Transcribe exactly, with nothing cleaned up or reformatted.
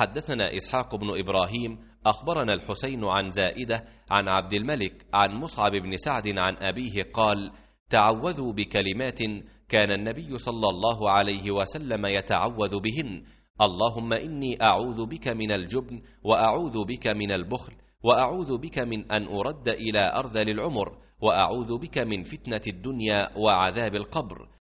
حدثنا إسحاق بن إبراهيم أخبرنا الحسين عن زائدة عن عبد الملك عن مصعب بن سعد عن أبيه قال: تعوذوا بكلمات كان النبي صلى الله عليه وسلم يتعوذ بهن: اللهم إني أعوذ بك من الجبن، وأعوذ بك من البخل، وأعوذ بك من أن أرد إلى أرذل العمر، وأعوذ بك من فتنة الدنيا وعذاب القبر.